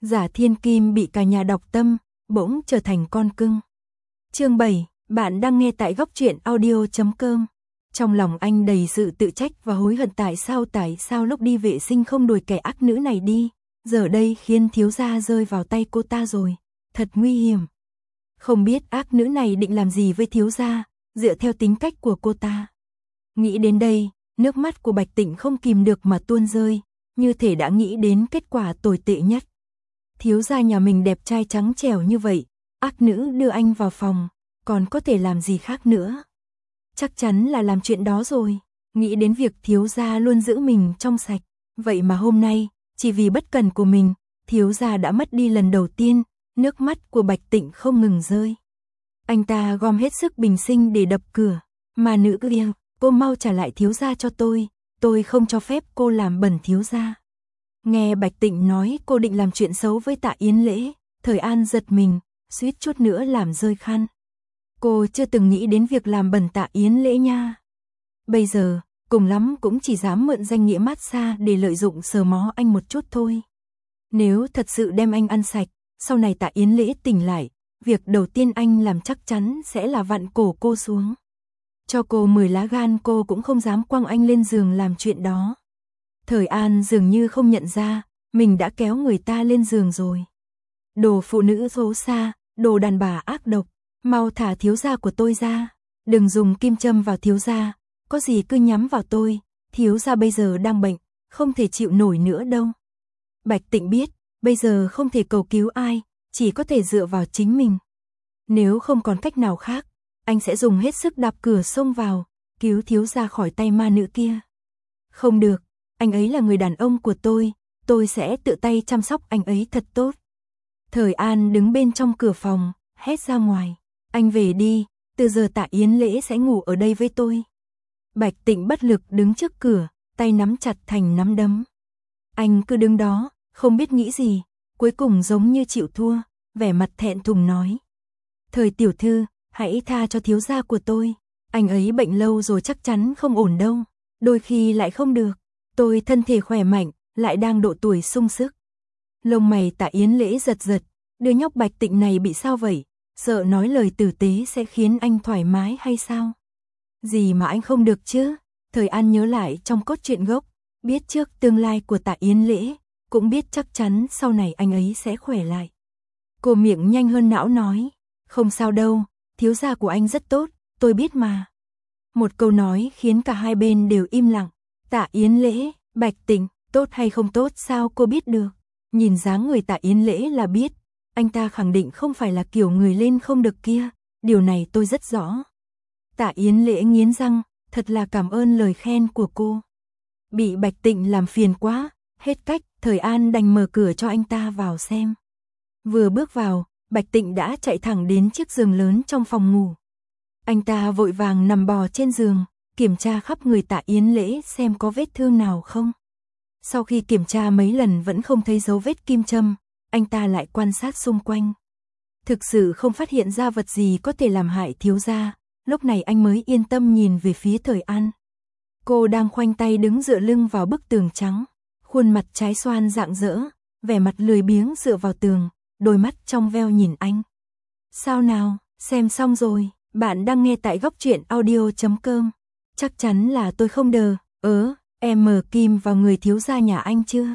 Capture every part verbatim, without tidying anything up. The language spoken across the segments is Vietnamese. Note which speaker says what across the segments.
Speaker 1: Giả thiên kim bị cả nhà đọc tâm, bỗng trở thành con cưng. Chương bảy, bạn đang nghe tại góc truyện audio chấm com. Trong lòng anh đầy sự tự trách và hối hận tại sao tại sao lúc đi vệ sinh không đuổi kẻ ác nữ này đi, giờ đây khiến thiếu gia rơi vào tay cô ta rồi, thật nguy hiểm. Không biết ác nữ này định làm gì với thiếu gia, dựa theo tính cách của cô ta. Nghĩ đến đây, nước mắt của Bạch Tịnh không kìm được mà tuôn rơi, như thể đã nghĩ đến kết quả tồi tệ nhất. Thiếu gia nhà mình đẹp trai trắng trẻo như vậy, ác nữ đưa anh vào phòng, còn có thể làm gì khác nữa. Chắc chắn là làm chuyện đó rồi, nghĩ đến việc thiếu gia luôn giữ mình trong sạch. Vậy mà hôm nay, chỉ vì bất cẩn của mình, thiếu gia đã mất đi lần đầu tiên, nước mắt của Bạch Tịnh không ngừng rơi. Anh ta gom hết sức bình sinh để đập cửa, mà nữ kia, cô mau trả lại thiếu gia cho tôi, tôi không cho phép cô làm bẩn thiếu gia. Nghe Bạch Tịnh nói cô định làm chuyện xấu với Tạ Yến Lễ, Thời An giật mình, suýt chút nữa làm rơi khăn. Cô chưa từng nghĩ đến việc làm bẩn Tạ Yến Lễ nha. Bây giờ, cùng lắm cũng chỉ dám mượn danh nghĩa massage để lợi dụng sờ mó anh một chút thôi. Nếu thật sự đem anh ăn sạch, sau này Tạ Yến Lễ tỉnh lại, việc đầu tiên anh làm chắc chắn sẽ là vặn cổ cô xuống. Cho cô mười lá gan cô cũng không dám quăng anh lên giường làm chuyện đó. Thời An dường như không nhận ra, mình đã kéo người ta lên giường rồi. Đồ phụ nữ xấu xa, đồ đàn bà ác độc, mau thả thiếu gia của tôi ra, đừng dùng kim châm vào thiếu gia, có gì cứ nhắm vào tôi, thiếu gia bây giờ đang bệnh, không thể chịu nổi nữa đâu. Bạch Tịnh biết, bây giờ không thể cầu cứu ai, chỉ có thể dựa vào chính mình. Nếu không còn cách nào khác, anh sẽ dùng hết sức đạp cửa xông vào, cứu thiếu gia khỏi tay ma nữ kia. Không được, anh ấy là người đàn ông của tôi, tôi sẽ tự tay chăm sóc anh ấy thật tốt. Thời An đứng bên trong cửa phòng, hét ra ngoài, anh về đi, từ giờ Tạ Yến Lễ sẽ ngủ ở đây với tôi. Bạch Tịnh bất lực đứng trước cửa, tay nắm chặt thành nắm đấm. Anh cứ đứng đó, không biết nghĩ gì, cuối cùng giống như chịu thua, vẻ mặt thẹn thùng nói. Thời tiểu thư, hãy tha cho thiếu gia của tôi, anh ấy bệnh lâu rồi chắc chắn không ổn đâu, đôi khi lại không được, tôi thân thể khỏe mạnh, lại đang độ tuổi sung sức. Lông mày Tạ Yến Lễ giật giật, đứa nhóc Bạch Tịnh này bị sao vậy, sợ nói lời tử tế sẽ khiến anh thoải mái hay sao? Gì mà anh không được chứ? Thời An nhớ lại trong cốt truyện gốc, biết trước tương lai của Tạ Yến Lễ, cũng biết chắc chắn sau này anh ấy sẽ khỏe lại. Cô miệng nhanh hơn não nói, không sao đâu, thiếu gia của anh rất tốt, tôi biết mà. Một câu nói khiến cả hai bên đều im lặng. Tạ Yến Lễ, Bạch Tịnh, tốt hay không tốt sao cô biết được? Nhìn dáng người Tạ Yến Lễ là biết, anh ta khẳng định không phải là kiểu người lên không được kia, điều này tôi rất rõ. Tạ Yến Lễ nghiến răng, thật là cảm ơn lời khen của cô. Bị Bạch Tịnh làm phiền quá, hết cách, Thời An đành mở cửa cho anh ta vào xem. Vừa bước vào, Bạch Tịnh đã chạy thẳng đến chiếc giường lớn trong phòng ngủ. Anh ta vội vàng nằm bò trên giường, kiểm tra khắp người Tạ Yến Lễ xem có vết thương nào không. Sau khi kiểm tra mấy lần vẫn không thấy dấu vết kim châm, anh ta lại quan sát xung quanh. Thực sự không phát hiện ra vật gì có thể làm hại thiếu gia, lúc này anh mới yên tâm nhìn về phía Thời An. Cô đang khoanh tay đứng dựa lưng vào bức tường trắng, khuôn mặt trái xoan rạng rỡ, vẻ mặt lười biếng dựa vào tường, đôi mắt trong veo nhìn anh. Sao nào, xem xong rồi, bạn đang nghe tại góc truyện audio chấm com. Chắc chắn là tôi không đờ, ớ, em mờ kim vào người thiếu gia nhà anh chưa?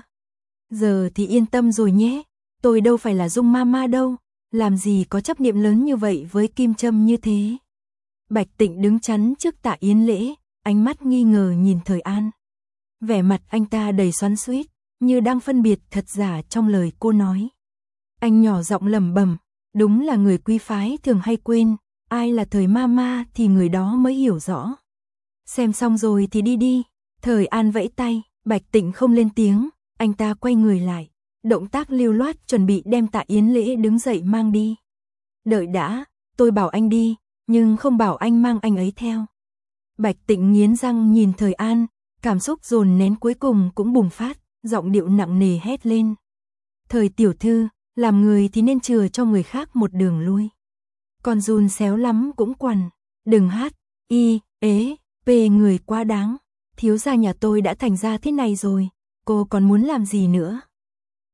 Speaker 1: Giờ thì yên tâm rồi nhé, tôi đâu phải là Dung Mama đâu, làm gì có chấp niệm lớn như vậy với kim châm như thế. Bạch Tịnh đứng chắn trước Tạ Yến Lễ, ánh mắt nghi ngờ nhìn Thời An. Vẻ mặt anh ta đầy xoắn xuýt, như đang phân biệt thật giả trong lời cô nói. Anh nhỏ giọng lẩm bẩm, đúng là người quý phái thường hay quên, ai là Thời Mama thì người đó mới hiểu rõ. Xem xong rồi thì đi đi. Thời An vẫy tay, Bạch Tịnh không lên tiếng, anh ta quay người lại, động tác lưu loát chuẩn bị đem Tạ Yến Lễ đứng dậy mang đi. Đợi đã, tôi bảo anh đi, nhưng không bảo anh mang anh ấy theo. Bạch Tịnh nghiến răng nhìn Thời An, cảm xúc dồn nén cuối cùng cũng bùng phát, giọng điệu nặng nề hét lên. Thời tiểu thư, làm người thì nên chừa cho người khác một đường lui. Con run xéo lắm cũng quằn, đừng hát, y, ế, pê người quá đáng. Thiếu gia nhà tôi đã thành ra thế này rồi, cô còn muốn làm gì nữa?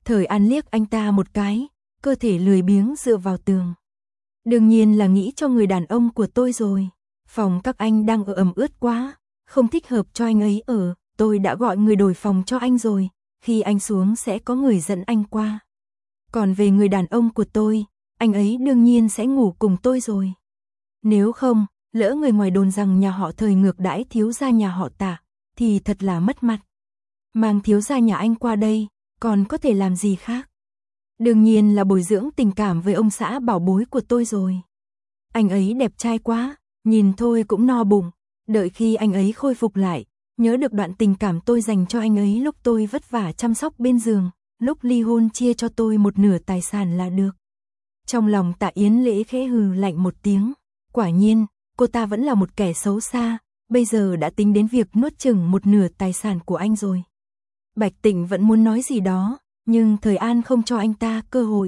Speaker 1: Thời An liếc anh ta một cái, cơ thể lười biếng dựa vào tường. Đương nhiên là nghĩ cho người đàn ông của tôi rồi. Phòng các anh đang ở ẩm ướt quá, không thích hợp cho anh ấy ở, tôi đã gọi người đổi phòng cho anh rồi, khi anh xuống sẽ có người dẫn anh qua. Còn về người đàn ông của tôi, anh ấy đương nhiên sẽ ngủ cùng tôi rồi. Nếu không, lỡ người ngoài đồn rằng nhà họ Thời ngược đãi thiếu gia nhà họ Tạ, thì thật là mất mặt. Mang thiếu gia nhà anh qua đây, còn có thể làm gì khác? Đương nhiên là bồi dưỡng tình cảm với ông xã bảo bối của tôi rồi. Anh ấy đẹp trai quá, nhìn thôi cũng no bụng, đợi khi anh ấy khôi phục lại, nhớ được đoạn tình cảm tôi dành cho anh ấy lúc tôi vất vả chăm sóc bên giường, lúc ly hôn chia cho tôi một nửa tài sản là được. Trong lòng Tạ Yến Lễ khẽ hừ lạnh một tiếng, quả nhiên, cô ta vẫn là một kẻ xấu xa, bây giờ đã tính đến việc nuốt chửng một nửa tài sản của anh rồi. Bạch Tịnh vẫn muốn nói gì đó, nhưng Thời An không cho anh ta cơ hội.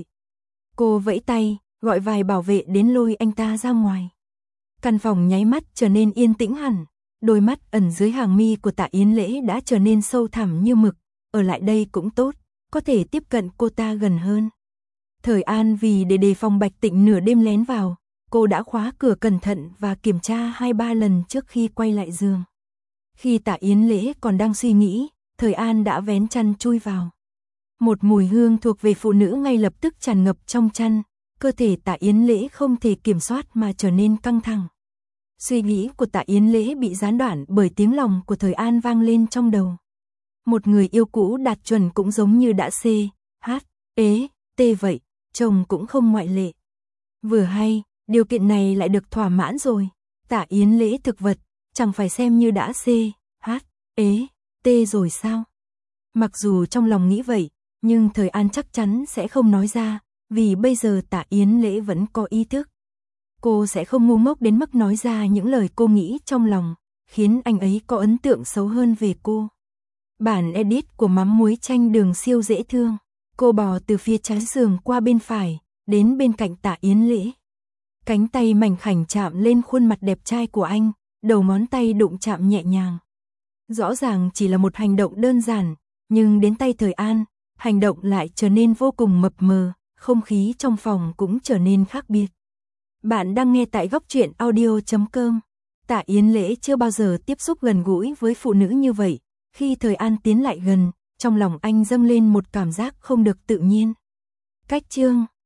Speaker 1: Cô vẫy tay, gọi vài bảo vệ đến lôi anh ta ra ngoài. Căn phòng nháy mắt trở nên yên tĩnh hẳn, đôi mắt ẩn dưới hàng mi của Tạ Yến Lễ đã trở nên sâu thẳm như mực, ở lại đây cũng tốt, có thể tiếp cận cô ta gần hơn. Thời An vì để đề phòng Bạch Tịnh nửa đêm lén vào, cô đã khóa cửa cẩn thận và kiểm tra hai ba lần trước khi quay lại giường. Khi Tạ Yến Lễ còn đang suy nghĩ, Thời An đã vén chăn chui vào. Một mùi hương thuộc về phụ nữ ngay lập tức tràn ngập trong chăn, cơ thể Tạ Yến Lễ không thể kiểm soát mà trở nên căng thẳng. Suy nghĩ của Tạ Yến Lễ bị gián đoạn bởi tiếng lòng của Thời An vang lên trong đầu. Một người yêu cũ đạt chuẩn cũng giống như đã xê, hát, ế, tê vậy, chồng cũng không ngoại lệ. Vừa hay, điều kiện này lại được thỏa mãn rồi. Tạ Yến Lễ thực vật, chẳng phải xem như đã xê, hát, ế, tê rồi sao? Mặc dù trong lòng nghĩ vậy, nhưng Thời An chắc chắn sẽ không nói ra, vì bây giờ Tạ Yến Lễ vẫn có ý thức. Cô sẽ không ngu ngốc đến mức nói ra những lời cô nghĩ trong lòng, khiến anh ấy có ấn tượng xấu hơn về cô. Bản edit của mắm muối chanh đường siêu dễ thương. Cô bò từ phía trái giường qua bên phải, đến bên cạnh Tạ Yến Lễ. Cánh tay mảnh khảnh chạm lên khuôn mặt đẹp trai của anh, đầu ngón tay đụng chạm nhẹ nhàng. Rõ ràng chỉ là một hành động đơn giản, nhưng đến tay Thời An, hành động lại trở nên vô cùng mập mờ, không khí trong phòng cũng trở nên khác biệt. Bạn đang nghe tại góc truyện audio chấm com. Tạ Yến Lễ chưa bao giờ tiếp xúc gần gũi với phụ nữ như vậy, khi Thời An tiến lại gần, trong lòng anh dâng lên một cảm giác không được tự nhiên. Cách chương